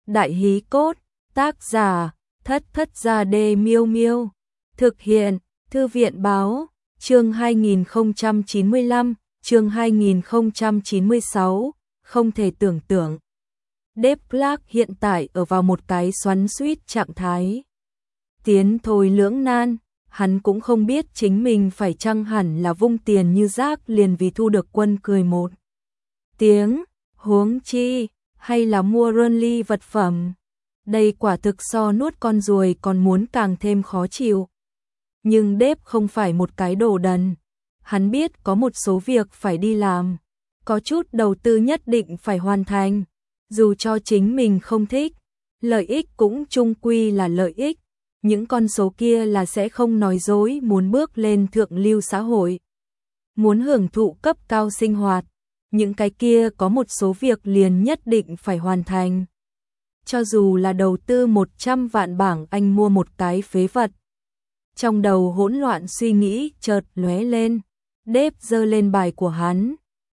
Đại hí cốt, tác giả, Thất Thất Gia Đê Miêu Miêu. Thực hiện, Thư viện báo, chương 2095, chương 2096, không thể tưởng tượng. Dave Clark hiện tại ở vào một cái xoắn xuýt trạng thái. Tiến thôi lưỡng nan, hắn cũng không biết chính mình phải chăng hẳn là vung tiền như rác liền vì thu được quân cười một tiếng, huống chi, hay là mua Runly vật phẩm. Đây quả thực so nuốt con ruồi còn muốn càng thêm khó chịu. Nhưng Dave không phải một cái đồ đần. Hắn biết có một số việc phải đi làm. Có chút đầu tư nhất định phải hoàn thành. Dù cho chính mình không thích, lợi ích cũng chung quy là lợi ích. Những con số kia là sẽ không nói dối muốn bước lên thượng lưu xã hội. Muốn hưởng thụ cấp cao sinh hoạt. Những cái kia có một số việc liền nhất định phải hoàn thành. Cho dù là đầu tư 100 vạn bảng Anh mua một cái phế vật. Trong đầu hỗn loạn suy nghĩ chợt lóe lên. Dave giơ lên bài của hắn.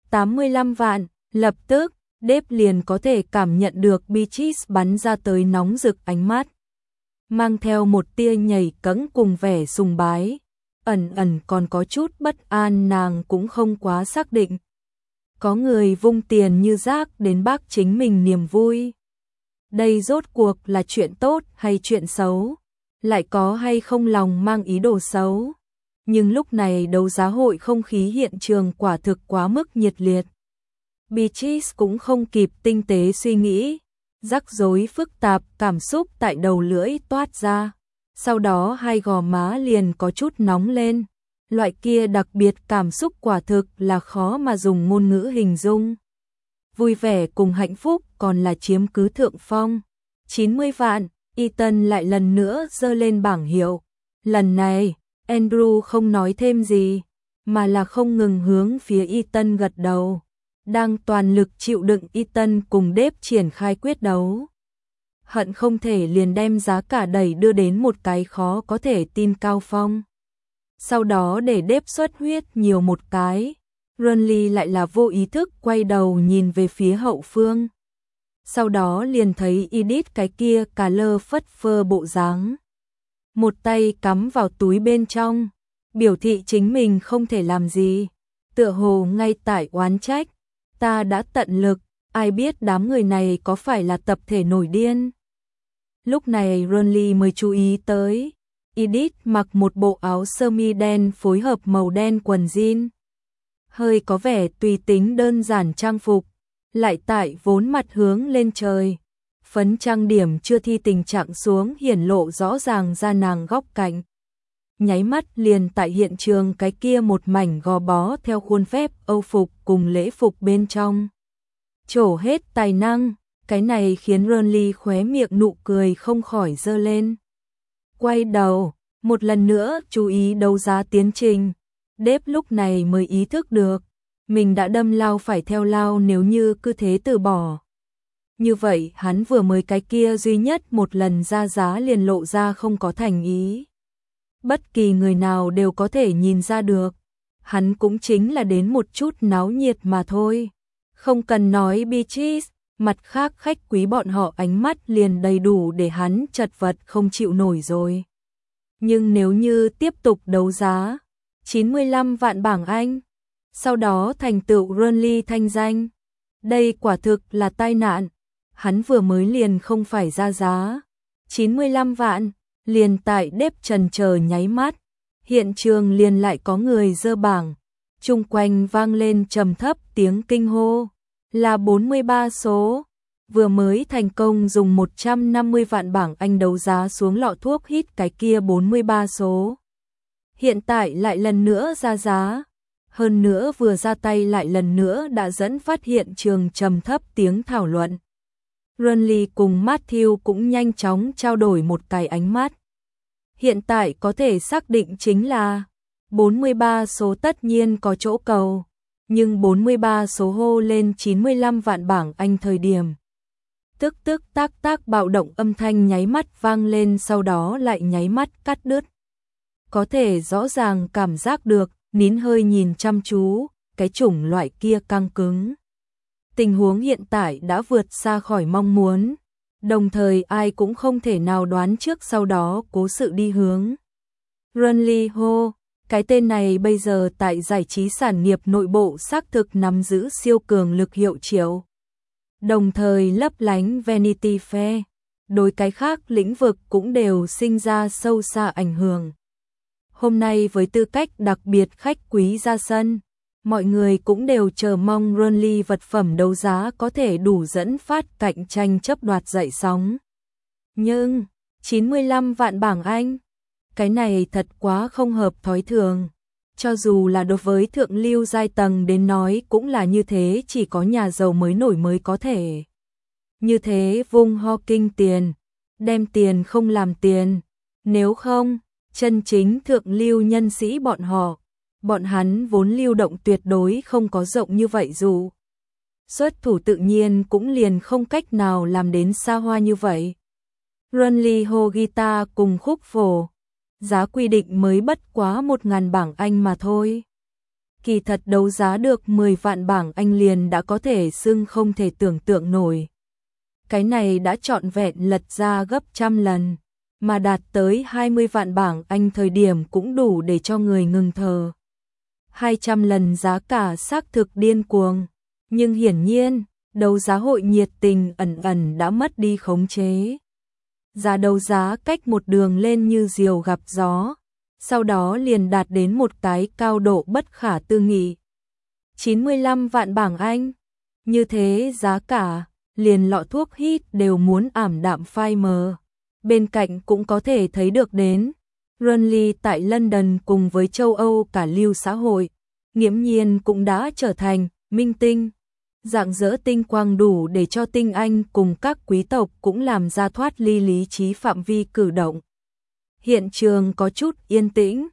85 vạn, lập tức, Dave liền có thể cảm nhận được Beatrice bắn ra tới nóng rực ánh mắt. Mang theo một tia nhảy cẫng cùng vẻ sùng bái. Ẩn ẩn còn có chút bất an, nàng cũng không quá xác định. Có người vung tiền như rác đến bác chính mình niềm vui. Đây rốt cuộc là chuyện tốt hay chuyện xấu? Lại có hay không lòng mang ý đồ xấu? Nhưng lúc này đấu giá hội không khí hiện trường quả thực quá mức nhiệt liệt. Beatrice cũng không kịp tinh tế suy nghĩ. Rắc rối phức tạp cảm xúc tại đầu lưỡi toát ra. Sau đó hai gò má liền có chút nóng lên. Loại kia đặc biệt cảm xúc quả thực là khó mà dùng ngôn ngữ hình dung. Vui vẻ cùng hạnh phúc còn là chiếm cứ thượng phong. 90 vạn, Ethan lại lần nữa giơ lên bảng hiệu. Lần này, Andrew không nói thêm gì, mà là không ngừng hướng phía Ethan gật đầu. Đang toàn lực chịu đựng, Ethan cùng Dave triển khai quyết đấu. Hận không thể liền đem giá cả đẩy đưa đến một cái khó có thể tin cao phong. Sau đó để Dave xuất huyết nhiều một cái. Runly lại là vô ý thức quay đầu nhìn về phía hậu phương. Sau đó liền thấy Edith cái kia cà lơ phất phơ bộ dáng. Một tay cắm vào túi bên trong, biểu thị chính mình không thể làm gì. Tựa hồ ngay tại oán trách. Ta đã tận lực, ai biết đám người này có phải là tập thể nổi điên. Lúc này Runly mới chú ý tới. Edith mặc một bộ áo sơ mi đen phối hợp màu đen quần jean. Hơi có vẻ tùy tính đơn giản trang phục, lại tại vốn mặt hướng lên trời. Phấn trang điểm chưa thi tình trạng xuống hiển lộ rõ ràng ra nàng góc cạnh. Nháy mắt liền tại hiện trường cái kia một mảnh gò bó theo khuôn phép Âu phục cùng lễ phục bên trong. Trổ hết tài năng, cái này khiến Runly khóe miệng nụ cười không khỏi dơ lên. Quay đầu, một lần nữa chú ý đấu giá tiến trình. Dave lúc này mới ý thức được, mình đã đâm lao phải theo lao nếu như cứ thế từ bỏ. Như vậy hắn vừa mới cái kia duy nhất một lần ra giá liền lộ ra không có thành ý. Bất kỳ người nào đều có thể nhìn ra được, hắn cũng chính là đến một chút náo nhiệt mà thôi. Không cần nói Beatrice, mặt khác khách quý bọn họ ánh mắt liền đầy đủ để hắn chật vật không chịu nổi rồi. Nhưng nếu như tiếp tục đấu giá 95 vạn bảng Anh, sau đó thành tựu Runly thanh danh, đây quả thực là tai nạn. Hắn vừa mới liền không phải ra giá 95 vạn, liền tại Dave trần chờ nháy mắt, hiện trường liền lại có người giơ bảng, chung quanh vang lên trầm thấp tiếng kinh hô, là 43 số. Vừa mới thành công dùng 150 vạn bảng Anh đấu giá xuống lọ thuốc hít cái kia 43 số. Hiện tại lại lần nữa ra giá, hơn nữa vừa ra tay lại lần nữa đã dẫn phát hiện trường trầm thấp tiếng thảo luận. Runly cùng Matthew cũng nhanh chóng trao đổi một cái ánh mắt. Hiện tại có thể xác định chính là 43 số tất nhiên có chỗ cầu, nhưng 43 số hô lên 95 vạn bảng Anh thời điểm. Tức tức tác tác bạo động âm thanh nháy mắt vang lên, sau đó lại nháy mắt cắt đứt. Có thể rõ ràng cảm giác được, nín hơi nhìn chăm chú, cái chủng loại kia căng cứng. Tình huống hiện tại đã vượt xa khỏi mong muốn. Đồng thời ai cũng không thể nào đoán trước sau đó cố sự đi hướng. Runli Ho, cái tên này bây giờ tại giải trí sản nghiệp nội bộ xác thực nắm giữ siêu cường lực hiệu triệu. Đồng thời lấp lánh Vanity Fair, đối cái khác lĩnh vực cũng đều sinh ra sâu xa ảnh hưởng. Hôm nay với tư cách đặc biệt khách quý ra sân, mọi người cũng đều chờ mong Runli vật phẩm đấu giá có thể đủ dẫn phát cạnh tranh chấp đoạt dậy sóng. Nhưng, 95 vạn bảng Anh, cái này thật quá không hợp thói thường. Cho dù là đối với thượng lưu giai tầng đến nói cũng là như thế, chỉ có nhà giàu mới nổi mới có thể. Như thế vung ho kinh tiền, đem tiền không làm tiền, nếu không, chân chính thượng lưu nhân sĩ bọn hắn vốn lưu động tuyệt đối không có rộng như vậy dù. Xuất thủ tự nhiên cũng liền không cách nào làm đến xa hoa như vậy. Runli Ho guitar cùng khúc phổ, giá quy định mới bất quá 1.000 bảng Anh mà thôi. Kỳ thật đấu giá được 10 vạn bảng Anh liền đã có thể xưng không thể tưởng tượng nổi. Cái này đã trọn vẹn lật ra gấp trăm lần, mà đạt tới 20 vạn bảng Anh thời điểm cũng đủ để cho người ngừng thở. 200 lần giá cả xác thực điên cuồng, nhưng hiển nhiên, đấu giá hội nhiệt tình ẩn ẩn đã mất đi khống chế. Giá đấu giá cách một đường lên như diều gặp gió, sau đó liền đạt đến một cái cao độ bất khả tư nghị. 95 vạn bảng Anh, như thế giá cả, liền lọ thuốc hít đều muốn ảm đạm phai mờ. Bên cạnh cũng có thể thấy được đến, Runli tại London cùng với châu Âu cả lưu xã hội, nghiễm nhiên cũng đã trở thành minh tinh. Rạng rỡ tinh quang đủ để cho tinh anh cùng các quý tộc cũng làm ra thoát ly lý trí phạm vi cử động. Hiện trường có chút yên tĩnh,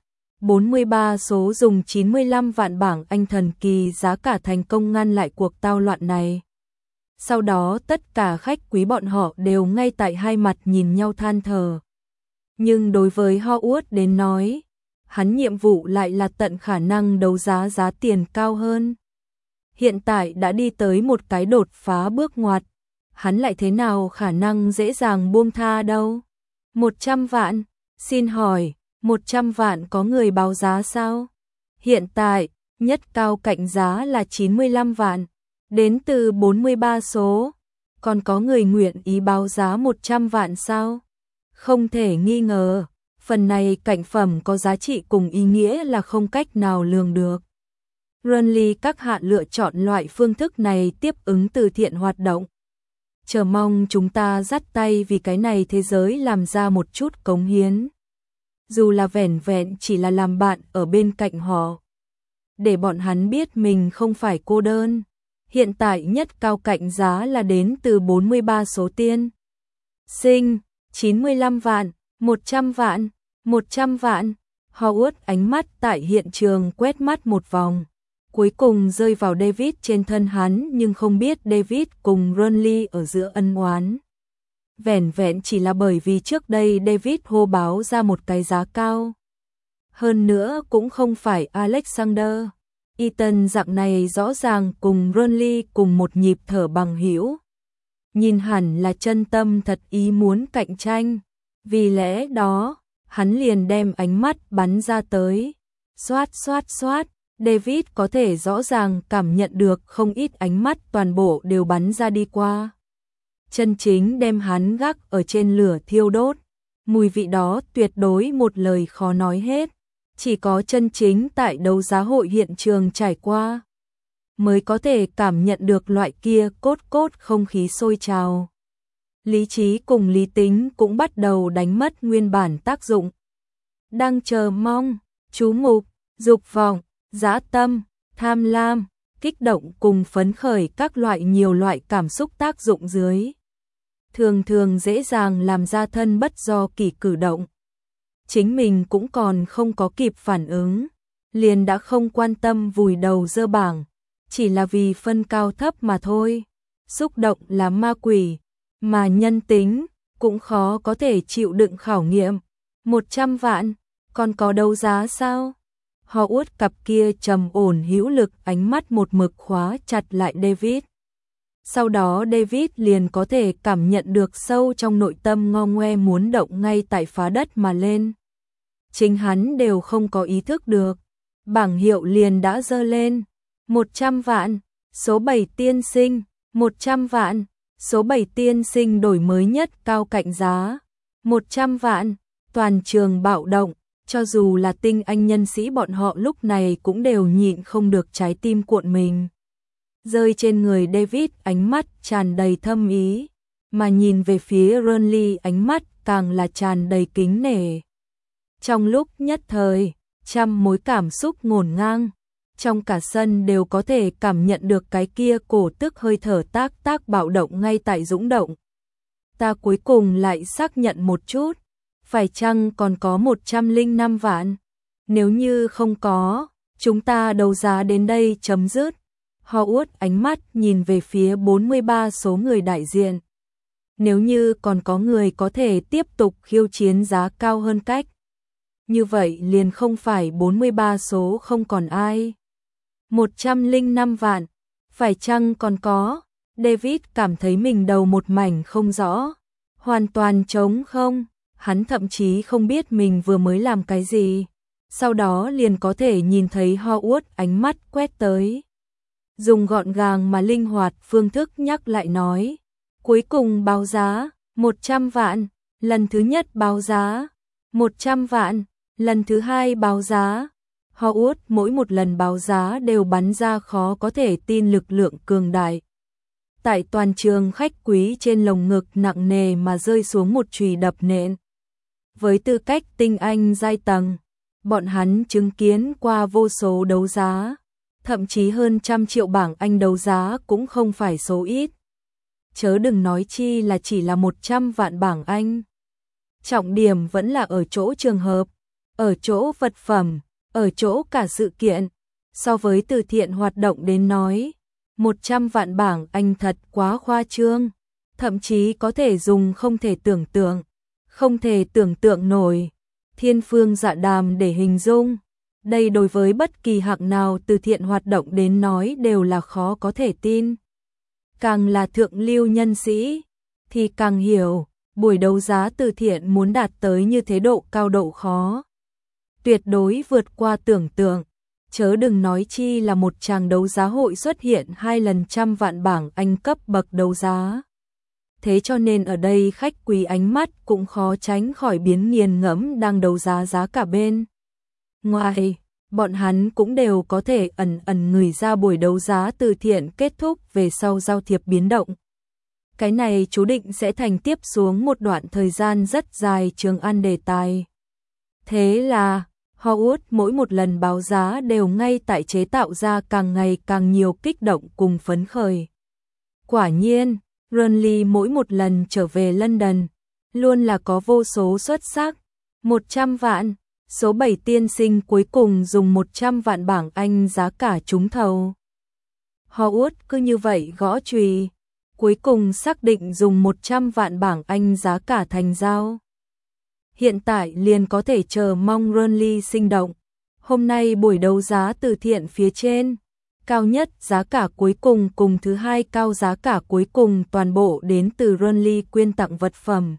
43 số dùng 95 vạn bảng Anh thần kỳ giá cả thành công ngăn lại cuộc tao loạn này. Sau đó tất cả khách quý bọn họ đều ngay tại hai mặt nhìn nhau than thở. Nhưng đối với Howard đến nói, hắn nhiệm vụ lại là tận khả năng đấu giá giá tiền cao hơn. Hiện tại đã đi tới một cái đột phá bước ngoặt, hắn lại thế nào khả năng dễ dàng buông tha đâu. 100 vạn, xin hỏi, 100 vạn có người báo giá sao? Hiện tại, nhất cao cạnh giá là 95 vạn, đến từ 43 số, còn có người nguyện ý báo giá 100 vạn sao? Không thể nghi ngờ, phần này cảnh phẩm có giá trị cùng ý nghĩa là không cách nào lường được. Runli các hạ lựa chọn loại phương thức này tiếp ứng từ thiện hoạt động. Chờ mong chúng ta dắt tay vì cái này thế giới làm ra một chút cống hiến. Dù là vẻn vẹn chỉ là làm bạn ở bên cạnh họ. Để bọn hắn biết mình không phải cô đơn. Hiện tại nhất cao cạnh giá là đến từ 43 số tiên. Sinh, 95 vạn, 100 vạn, 100 vạn. Howard ánh mắt tại hiện trường quét mắt một vòng. Cuối cùng rơi vào David trên thân hắn, nhưng không biết David cùng Runli ở giữa ân oán. Vẻn vẹn chỉ là bởi vì trước đây David hô báo ra một cái giá cao. Hơn nữa cũng không phải Alexander. Ethan dạng này rõ ràng cùng Runli cùng một nhịp thở bằng hữu. Nhìn hẳn là chân tâm thật ý muốn cạnh tranh. Vì lẽ đó, hắn liền đem ánh mắt bắn ra tới. Xoát xoát xoát. David có thể rõ ràng cảm nhận được không ít ánh mắt toàn bộ đều bắn ra đi qua. Chân chính đem hắn gác ở trên lửa thiêu đốt. Mùi vị đó tuyệt đối một lời khó nói hết. Chỉ có chân chính tại đấu giá hội hiện trường trải qua, mới có thể cảm nhận được loại kia cốt không khí sôi trào. Lý trí cùng lý tính cũng bắt đầu đánh mất nguyên bản tác dụng. Đang chờ mong, chú mục, dục vọng, dã tâm, tham lam, kích động cùng phấn khởi các loại nhiều loại cảm xúc tác dụng dưới. Thường dễ dàng làm ra thân bất do kỷ cử động. Chính mình cũng còn không có kịp phản ứng, liền đã không quan tâm vùi đầu dơ bảng, chỉ là vì phân cao thấp mà thôi. Xúc động là ma quỷ, mà nhân tính cũng khó có thể chịu đựng khảo nghiệm. 100 vạn, còn có đấu giá sao? Howard cặp kia trầm ổn hữu lực ánh mắt một mực khóa chặt lại David. Sau đó David liền có thể cảm nhận được sâu trong nội tâm ngo ngoe muốn động ngay tại phá đất mà lên. Chính hắn đều không có ý thức được. Bảng hiệu liền đã dơ lên. 100 vạn, số 7 tiên sinh, 100 vạn, số 7 tiên sinh đổi mới nhất cao cạnh giá. 100 vạn, toàn trường bạo động, cho dù là tinh anh nhân sĩ bọn họ lúc này cũng đều nhịn không được trái tim cuộn mình. Rơi trên người David ánh mắt tràn đầy thâm ý, mà nhìn về phía Burnley ánh mắt càng là tràn đầy kính nể. Trong lúc nhất thời, trăm mối cảm xúc ngổn ngang, trong cả sân đều có thể cảm nhận được cái kia cổ tức hơi thở tác bạo động ngay tại dũng động. Ta cuối cùng lại xác nhận một chút, phải chăng còn có 105 vạn? Nếu như không có, chúng ta đấu giá đến đây chấm dứt. Howard ánh mắt nhìn về phía 43 số người đại diện. Nếu như còn có người có thể tiếp tục khiêu chiến giá cao hơn cách, như vậy liền không phải 43 số không còn ai. 105 vạn, phải chăng còn có? David cảm thấy mình đầu một mảnh không rõ, hoàn toàn trống không, hắn thậm chí không biết mình vừa mới làm cái gì. Sau đó liền có thể nhìn thấy Howard ánh mắt quét tới. Dùng gọn gàng mà linh hoạt phương thức nhắc lại nói. Cuối cùng báo giá, 100 vạn, lần thứ nhất báo giá, 100 vạn, lần thứ hai báo giá. Howard mỗi một lần báo giá đều bắn ra khó có thể tin lực lượng cường đại. Tại toàn trường khách quý trên lồng ngực nặng nề mà rơi xuống một chùy đập nện. Với tư cách tinh anh giai tầng, bọn hắn chứng kiến qua vô số đấu giá, thậm chí hơn 100 triệu bảng Anh đấu giá cũng không phải số ít. Chớ đừng nói chi là chỉ là 100 vạn bảng Anh. Trọng điểm vẫn là ở chỗ trường hợp, ở chỗ vật phẩm, ở chỗ cả sự kiện. So với từ thiện hoạt động đến nói, 100 vạn bảng Anh thật quá khoa trương, thậm chí có thể dùng không thể tưởng tượng nổi, thiên phương dạ đàm để hình dung. Đây đối với bất kỳ hạng nào từ thiện hoạt động đến nói đều là khó có thể tin. Càng là thượng lưu nhân sĩ, thì càng hiểu, buổi đấu giá từ thiện muốn đạt tới như thế độ cao độ khó. Tuyệt đối vượt qua tưởng tượng, chớ đừng nói chi là một tràng đấu giá hội xuất hiện 2 lần 100 vạn bảng Anh cấp bậc đấu giá. Thế cho nên ở đây khách quý ánh mắt cũng khó tránh khỏi biến nghiền ngẫm đang đấu giá giá cả bên. Ngoài, bọn hắn cũng đều có thể ẩn ngửi ra buổi đấu giá từ thiện kết thúc về sau giao thiệp biến động. Cái này chú định sẽ thành tiếp xuống một đoạn thời gian rất dài trường ăn đề tài. Thế là, Howard mỗi một lần báo giá đều ngay tại chế tạo ra càng ngày càng nhiều kích động cùng phấn khởi. Quả nhiên, Burnley mỗi một lần trở về London, luôn là có vô số xuất sắc. 100 vạn, số 7 tiên sinh cuối cùng dùng 100 vạn bảng Anh giá cả trúng thầu. Howard cứ như vậy gõ chùy, cuối cùng xác định dùng 100 vạn bảng Anh giá cả thành giao. Hiện tại liền có thể chờ mong Burnley sinh động. Hôm nay buổi đấu giá từ thiện phía trên, cao nhất giá cả cuối cùng cùng thứ hai cao giá cả cuối cùng toàn bộ đến từ Burnley quyên tặng vật phẩm.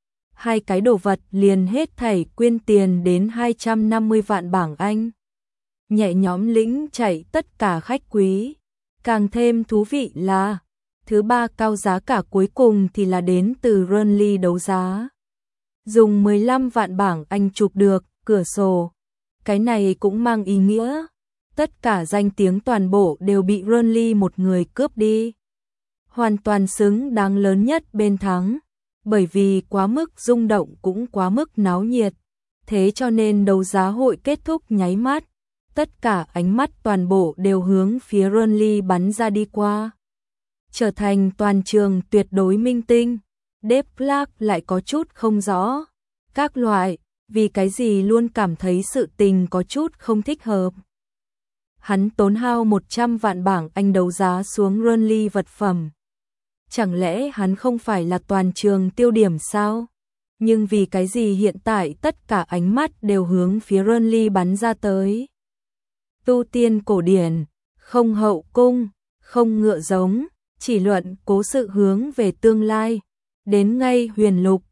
Hai cái đồ vật liền hết thảy quyên tiền đến 250 vạn bảng Anh. Nhẹ nhõm lĩnh chạy tất cả khách quý. Càng thêm thú vị là, thứ ba cao giá cả cuối cùng thì là đến từ Burnley đấu giá. Dùng 15 vạn bảng Anh chụp được cửa sổ. Cái này cũng mang ý nghĩa, tất cả danh tiếng toàn bộ đều bị Burnley một người cướp đi. Hoàn toàn xứng đáng lớn nhất bên thắng, bởi vì quá mức rung động cũng quá mức náo nhiệt. Thế cho nên đấu giá hội kết thúc nháy mắt, tất cả ánh mắt toàn bộ đều hướng phía Burnley bắn ra đi qua. Trở thành toàn trường tuyệt đối minh tinh, Dave Clark lại có chút không rõ. Các loại, vì cái gì luôn cảm thấy sự tình có chút không thích hợp. Hắn tốn hao 100 vạn bảng Anh đấu giá xuống Burnley vật phẩm. Chẳng lẽ hắn không phải là toàn trường tiêu điểm sao? Nhưng vì cái gì hiện tại tất cả ánh mắt đều hướng phía Burnley bắn ra tới? Tu tiên cổ điển, không hậu cung, không ngựa giống, chỉ luận cố sự hướng về tương lai. Đến ngay huyền lục,